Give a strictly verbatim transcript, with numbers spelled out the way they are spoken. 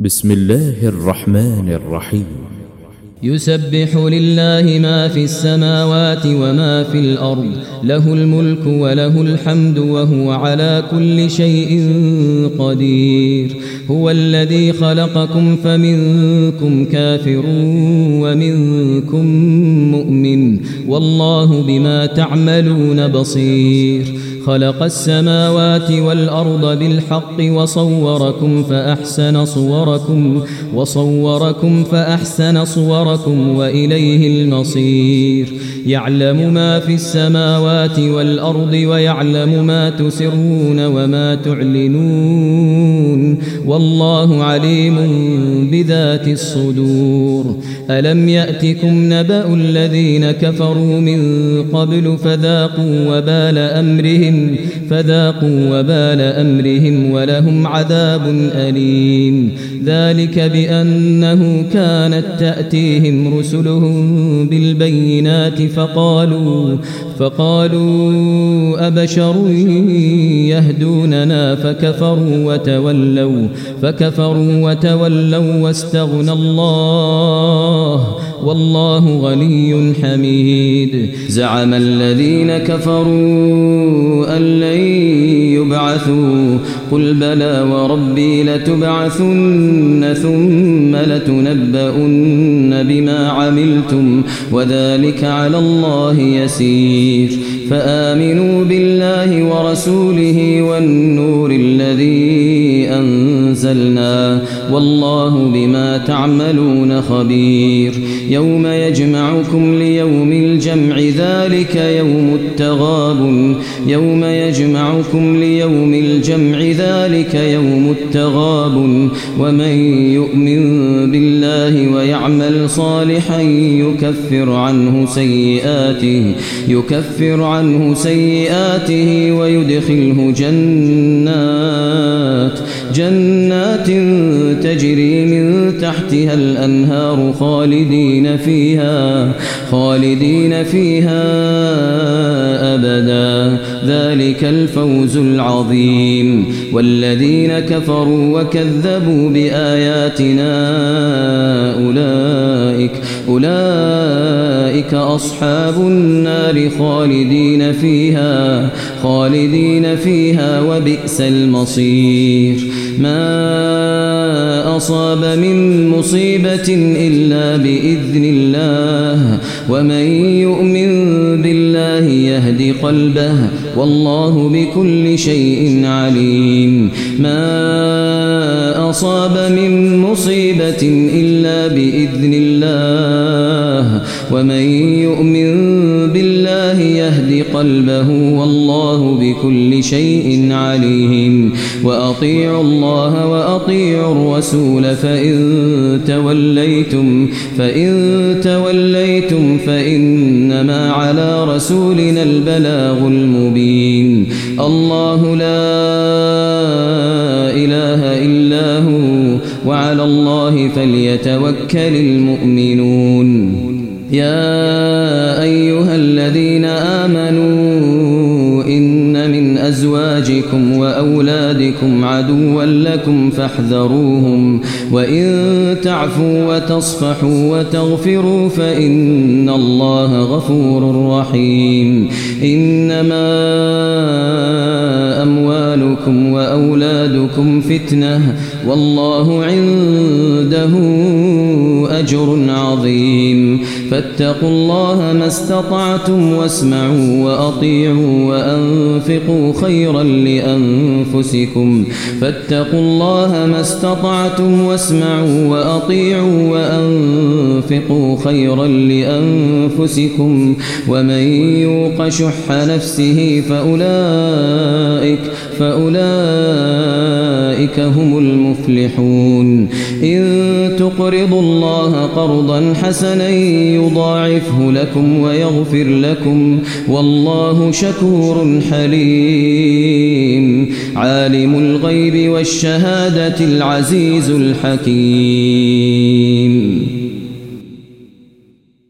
بسم الله الرحمن الرحيم. يسبح لله ما في السماوات وما في الأرض، له الملك وله الحمد وهو على كل شيء قدير. هو الذي خلقكم فمنكم كافر ومنكم مؤمن، والله بما تعملون بصير. خلق السماوات والأرض بالحق وصوركم فأحسن صوركم وصوركم فأحسن صوركم وإليه المصير. يعلم ما في السماوات والأرض ويعلم ما تسرون وما تعلنون، والله عليم بذات الصدور. ألم يأتكم نبأ الذين كفروا من قبل فذاقوا وبال أمرهم فذاقوا وبال أمرهم ولهم عذاب أليم. ذلك بأنه كانت تأتيهم رسلهم بالبينات فقالوا فقالوا أبشر يهدوننا فكفروا وتولوا فكفروا وتولوا واستغنى الله والله غني حميد. زعم الذين كفروا أن لن يبعثوا قل بلى وربي لتبعثن ثم لتنبؤن بما عملتم وذلك على الله يسير. فآمنوا بالله ورسوله والنور الذي أنزلنا والله بما تعملون خبير. يوم يجمعكم ليوم الجمع ذلك يوم التغابن يوم يجمعكم ليوم الجمع ذلك يوم التغابن. ومن يؤمن بالله ويعمل صالحا يكفر عنه سيئاته يكفر عنه سيئاته ويدخله جنات جنات تجري من تحتها الأنهار خالدين فيها خالدين فيها أبدا. ذلك الفوز العظيم. والذين كفروا وكذبوا بآياتنا أولئك أولئك أصحاب النار خالدين فيها خالدين فيها وبئس المصير. ما أصاب من مصيبة إلا بإذن الله ومن يؤمن بالله يهد قلبه والله بكل شيء عليم. ما أصاب من مصيبة إلا بإذن الله ومن يؤمن بالله يهد قلبه والله بكل شيء عليم. وأطيعوا الله وأطيعوا الرسول فإن توليتم فإن توليتم فإنما على رسولنا البلاغ المبين. الله لا إله إلا هو وعلى الله فليتوكل المؤمنون. يا أيها الذين آمنوا إن من أزواجكم وأولادكم عدوا لكم فاحذروهم وإن تعفوا وتصفحوا وتغفروا فإن الله غفور رحيم. إنما أموالكم وأولادكم فتنة والله عنده أجر عظيم. فاتقوا الله ما استطعتم واسمعوا وأطيعوا وأنفقوا خيرا لأنفسكم فاتقوا الله ما استطعتم واسمعوا وأطيعوا وأنفقوا خيرا لأنفسكم ومن يوق شح نفسه فأولئك فأولئك هم المفلحون. إن تقرضوا الله قرضا حسنا يضاعفه لكم ويغفر لكم والله شكور حليم. عالم الغيب والشهادة العزيز الحكيم.